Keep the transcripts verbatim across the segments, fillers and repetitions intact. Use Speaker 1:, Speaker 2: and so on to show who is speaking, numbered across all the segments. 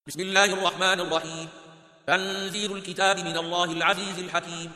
Speaker 1: بسم الله الرحمن الرحيم. تنزيل الكتاب من الله العزيز الحكيم.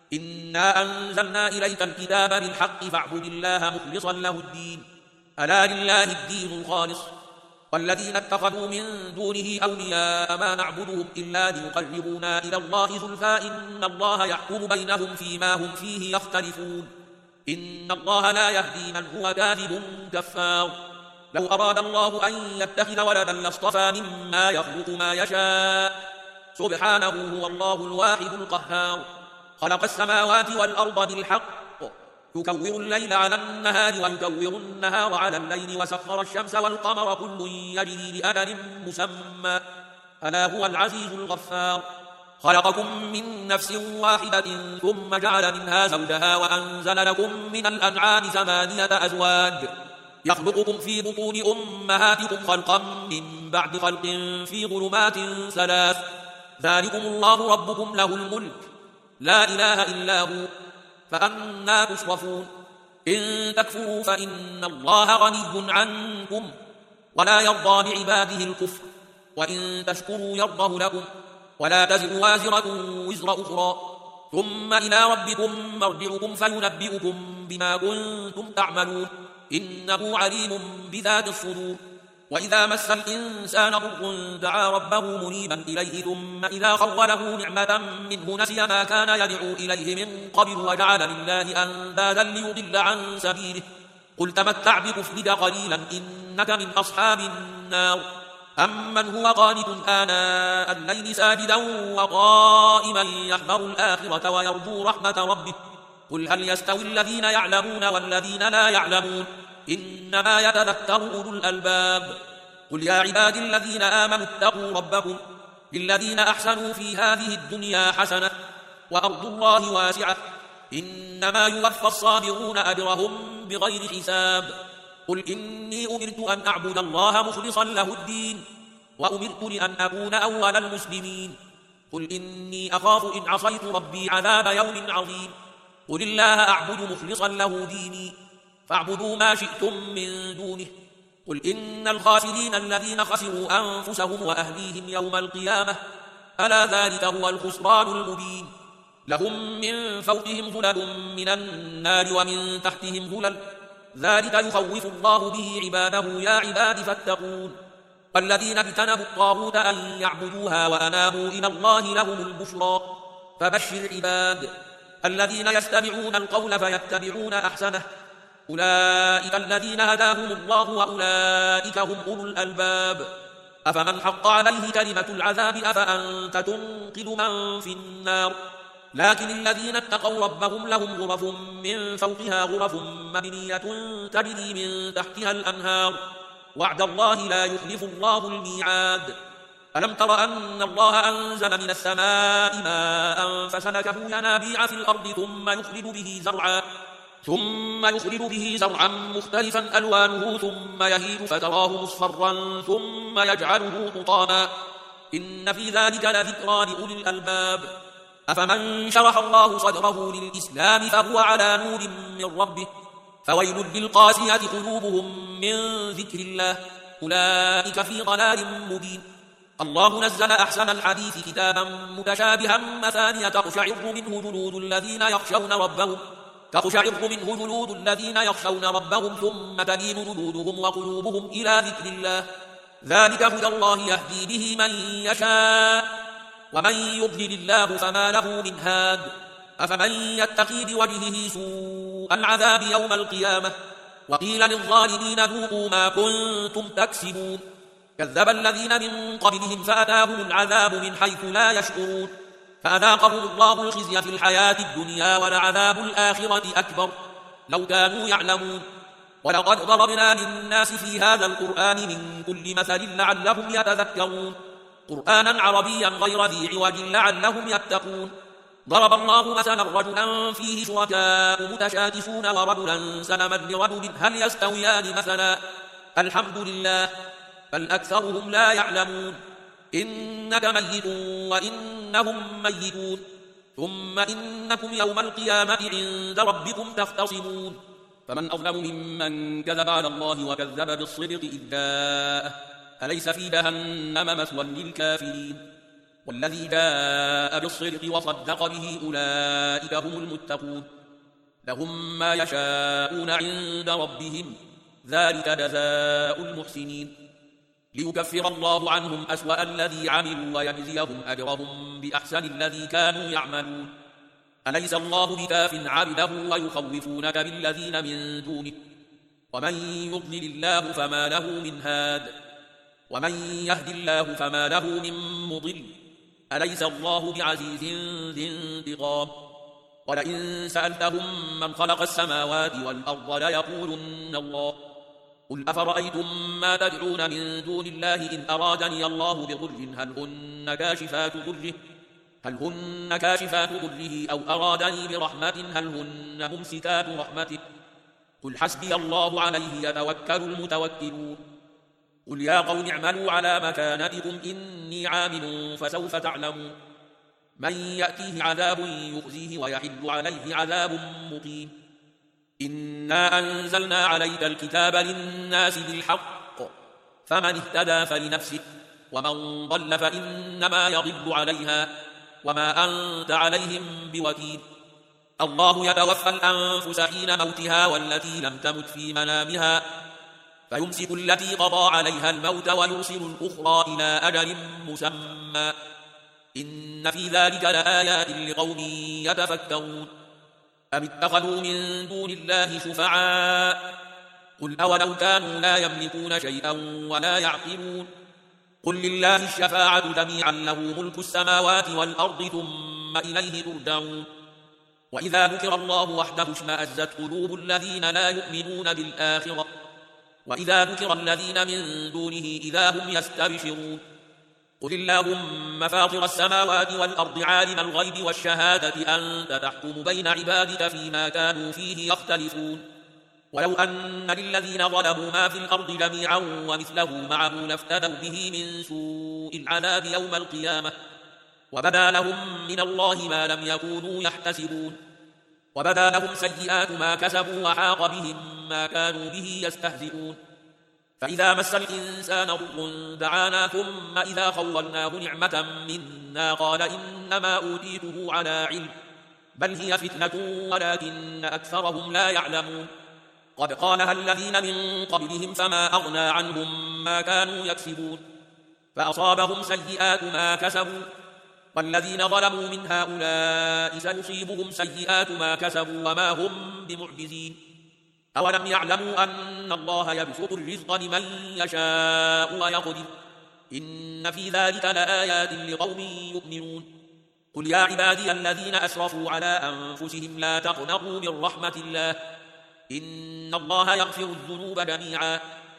Speaker 1: إنا أنزلنا إليك الكتاب بالحق فاعبد الله مخلصا له الدين. ألا لله الدين الخالص والذين اتخذوا من دونه أولياء ما نعبدهم إلا ليقربونا إلى الله زلفى إن الله يحكم بينهم فيما هم فيه يختلفون. إن الله لا يهدي من هو كاذب كفار. لو أراد الله أن يتخذ ولدا لاصطفى مما يخلق ما يشاء سبحانه هو الله الواحد القهار. خلق السماوات والأرض بالحق يكور الليل على النهار ويكور النهار على الليل وسخر الشمس والقمر كل يجري لأجل مسمى ألا هو العزيز الغفار. خلقكم من نفس واحدة ثم جعل منها زوجها وأنزل لكم من الأنعام ثمانية أزواج يخلقكم في بطون أمهاتكم خلقا من بعد خلق في ظلمات ثلاث ذلكم الله ربكم له الملك لا إله إلا هو فأنى تصرفون. إن تكفروا فإن الله غني عنكم ولا يرضى لعباده الكفر وإن تشكروا يرضه لكم ولا تزر وازرة وزر أخرى ثم إلى ربكم مرجعكم فينبئكم بما كنتم تعملون إنه عليم بذات الصدور. وإذا مس الإنسان ضر دعا ربه منيبا إليه ثم إذا خوله نعمة منه نسي ما كان يدعو إليه من قبل وجعل لله أندادا ليضل عن سبيله قل تمتع بكفرك قليلا إنك من أصحاب النار. أمن هو قانت آناء الليل ساجدا وقائما يحذر الآخرة ويرجو رحمة ربه قل هل يستوي الذين يعلمون والذين لا يعلمون إنما يتذكر أولو الألباب. قل يا عبادي الذين آمنوا اتقوا ربكم للذين أحسنوا في هذه الدنيا حسنة وأرض الله واسعة إنما يوفى الصابرون أجرهم بغير حساب. قل إني أمرت أن أعبد الله مخلصا له الدين وأمرت لأن أكون أول المسلمين. قل إني أخاف إن عصيت ربي عذاب يوم عظيم. قل الله أعبد مخلصا له ديني فاعبدوا ما شئتم من دونه. قل إن الخاسرين الذين خسروا أنفسهم وأهليهم يوم القيامة ألا ذلك هو الخسران المبين. لهم من فوقهم ظلل من النار ومن تحتهم ظلل ذلك يخوف الله به عباده يا عباد فاتقون. والذين اجتنبوا الطاغوت أن يعبدوها وأنابوا إلى الله لهم البشرى فبشر عباد الذين يستمعون القول فيتبعون أحسنه أولئك الذين هداهم الله وأولئك هم أولو الألباب. أفمن حق عليه كلمة العذاب أفأنت تنقذ من في النار. لكن الذين اتقوا ربهم لهم غرف من فوقها غرف مبنية تجري من تحتها الأنهار وعد الله لا يخلف الله الميعاد. ألم تر أن الله أنزل من السماء ماء فسلكه ينابيع في الأرض ثم يخرج به زرعا ثم يخرج به زرعا مختلفا ألوانه ثم يهيج فتراه مصفرا ثم يجعله حطاما إن في ذلك لذكرى لأولي الألباب. أفمن شرح الله صدره للإسلام فهو على نور من ربه فويل للقاسية قلوبهم من ذكر الله أولئك في ضلال مبين. الله نزل أحسن الحديث كتابا متشابها مثانية تقشعر منه جلود الذين يخشون ربهم تقشعر منه جلود الذين يخشون ربهم ثم تلين جلودهم وقلوبهم إلى ذكر الله ذلك هدى الله يهدي به من يشاء ومن يضلل الله فما له من هاد. أفمن يتقي بوجهه سوء العذاب يوم القيامة وقيل للظالمين ذوقوا ما كنتم تكسبون. كذب الذين من قبلهم فأتاهم العذاب من حيث لا يشعرون فأذاقهم الله الخزي في الحياة الدنيا ولعذاب الآخرة أكبر لو كانوا يعلمون. ولقد ضربنا للناس في هذا القرآن من كل مثل لعلهم يتذكرون قرآنا عربيا غير ذي عوج لعلهم يتقون. ضرب الله مثلا رجلا فيه شركاء متشاكسون ورجلا سلما لرجل هل يستويان مثلا الحمد لله بل أكثرهم لا يعلمون. إنك ميت وإنهم ميتون ثم إنكم يوم القيامة عند ربكم تختصمون. فمن أظلم ممن كذب على الله وكذب بالصدق إذ جاءه أليس في جهنم مثوى للكافرين والذي جاء بالصدق وصدق به أولئك هم المتقون لهم ما يشاءون عند ربهم ذلك جزاء المحسنين ليكفر الله عنهم أسوأ الذي عملوا ويجزيهم أجرهم بأحسن الذي كانوا يعملون أليس الله بكاف عبده ويخوفونك بالذين من دونه ومن يضلل الله فما له من هاد ومن يهد الله فما له من مضل أليس الله بعزيز ذي انتقام ولئن سألتهم من خلق السماوات والأرض ليقولن الله قل أفرأيتم ما تدعون من دون الله إن أرادني الله بضر هل هن كاشفات ضره هل هن كاشفات ضره أو أرادني برحمة هل هن ممسكات رحمته قل حسبي الله عليه يتوكل المتوكلون قل يا قوم اعملوا على مكانتكم إني عامل فسوف تعلمون من يأتيه عذاب يخزيه ويحل عليه عذاب مقيم إنا أنزلنا عليك الكتاب للناس بالحق فمن اهتدى فلنفسه ومن ضل فإنما يضل عليها وما أنت عليهم بوكيل الله يتوفى الأنفس حين موتها والتي لم تمت في منامها فيمسك التي قضى عليها الموت ويرسل الأخرى إلى أجل مسمى إن في ذلك لآيات لقوم يتفكرون أم اتخذوا من دون الله شفعاء قل أولو كانوا لا يملكون شيئا ولا يعقلون قل لله الشفاعة جميعا له ملك السماوات والأرض ثم إليه ترجعون وإذا ذكر الله وحده اشمأزت قلوب الذين لا يؤمنون بالآخرة وإذا ذكر الذين من دونه إذا هم يستبشرون قل اللهم فاطر السماوات والأرض عالم الغيب والشهادة أنت تحكم بين عبادك فيما كانوا فيه يختلفون ولو أن للذين ظلموا ما في الأرض جميعا ومثله معه لافتدوا به من سوء العذاب يوم القيامة وبدا لهم من الله ما لم يكونوا يحتسبون وبدا لهم سيئات ما كسبوا وحاق بهم ما كانوا به يستهزئون فإذا مس الإنسان ضر دعانا ثم إذا خولناه نعمة منا قال إنما أوتيته على علم بل هي فتنة ولكن أكثرهم لا يعلمون قد قالها الذين من قبلهم فما أغنى عنهم ما كانوا يكسبون فأصابهم سيئات ما كسبوا والذين ظلموا من هؤلاء سيصيبهم سيئات ما كسبوا وما هم بمعجزين أولم يعلموا أن الله يبسط الرزق لمن يشاء ويقدر إن في ذلك لآيات لقوم يؤمنون قل يا عبادي الذين أسرفوا على أنفسهم لا تقنطوا من رحمة الله إن الله يغفر الذنوب جميعا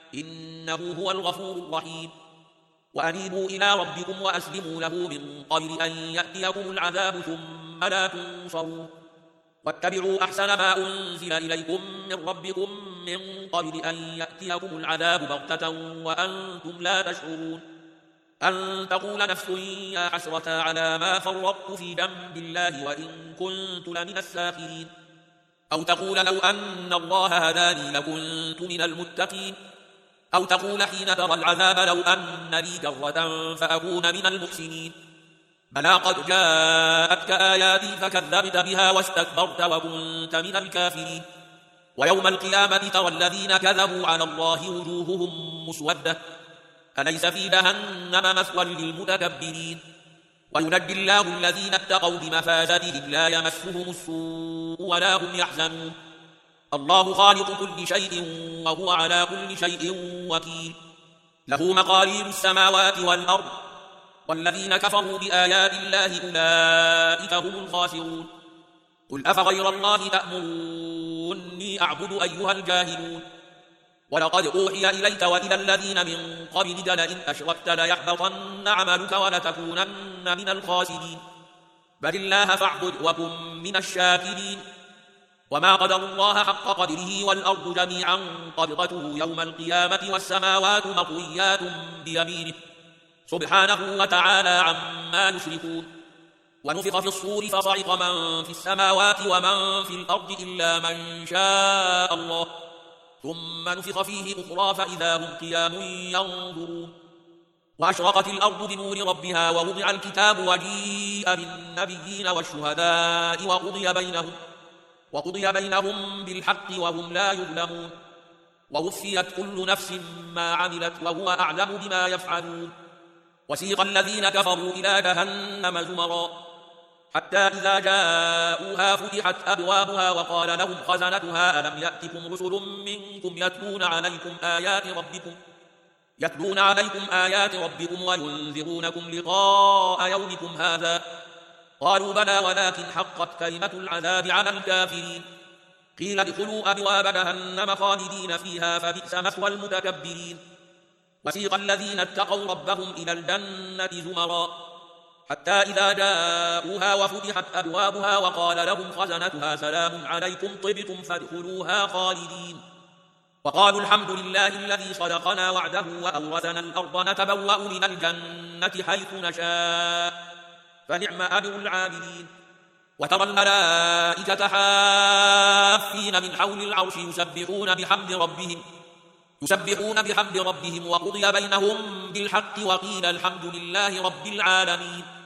Speaker 1: إنه هو الغفور الرحيم وأنيبوا إلى ربكم وأسلموا له من قبل أن يأتيكم العذاب ثم لا تنصرون واتبعوا أحسن ما أنزل إليكم من ربكم من قبل أن يأتيكم العذاب بغتة وأنتم لا تشعرون أن تقول نفس يا حسرة على ما فرطت في جنب الله وإن كنت لمن الساخرين أو تقول لو أن الله هداني لكنت من المتقين أو تقول حين ترى العذاب لو أن لي كرة فأكون من المحسنين بلى قد جاءتك آياتي فكذبت بها واستكبرت وكنت من الكافرين ويوم القيامة ترى الذين كذبوا على الله وجوههم مسودة أليس في جهنم مثوى للمتكبرين وينجي الله الذين اتقوا بمفازتهم لا يمسهم السوء ولا هم يحزنون الله خالق كل شيء وهو على كل شيء وكيل له مقاليد السماوات والأرض والذين كفروا بآيات الله أولئك هم الخاسرون قل أفغير الله تأمروني أعبد أيها الجاهلون ولقد أوحي إليك وإلى الذين من قبلك لئن أشركت ليحبطن عملك ولتكونن من الخاسرين بل الله فاعبد وكن من الشاكرين وما قدر الله حق قدره والأرض جميعا قبضته يوم القيامة والسماوات مطويات بيمينه سبحانه وتعالى عما يشركون ونفخ في الصور فصعق من في السماوات ومن في الأرض إلا من شاء الله ثم نفخ فيه أخرى فإذا هم قيام ينظرون وأشرقت الأرض بنور ربها ووضع الكتاب وجيء بالنبيين والشهداء وقضي بينهم, وقضي بينهم بالحق وهم لا يظلمون ووفيت كل نفس ما عملت وهو أعلم بما يفعلون. وسيق الذين كفروا إلى جهنم زمرا حتى إذا جاءوها فتحت أبوابها وقال لهم خزنتها ألم يأتكم رسل منكم يتلون عليكم آيات ربكم يتلون عليكم آيات ربكم وينذرونكم لقاء يومكم هذا؟ قالوا بلى ولكن حقت كلمة العذاب على الكافرين. قيل ادخلوا أبواب جهنم خالدين فيها فبئس مثوى المتكبرين. وسيق الذين اتقوا ربهم إلى الجنة زمرا حتى إذا جاءوها وفتحت أبوابها وقال لهم خزنتها سلام عليكم طبتم فادخلوها خالدين. وقالوا الحمد لله الذي صدقنا وعده وأورثنا الأرض نتبوأ من الجنة حيث نشاء فنعم أجر العاملين. وترى الملائكة حافين من حول العرش يسبحون بحمد ربهم يسبحون بحمد ربهم وقضي بينهم بالحق وقيل الحمد لله رب العالمين.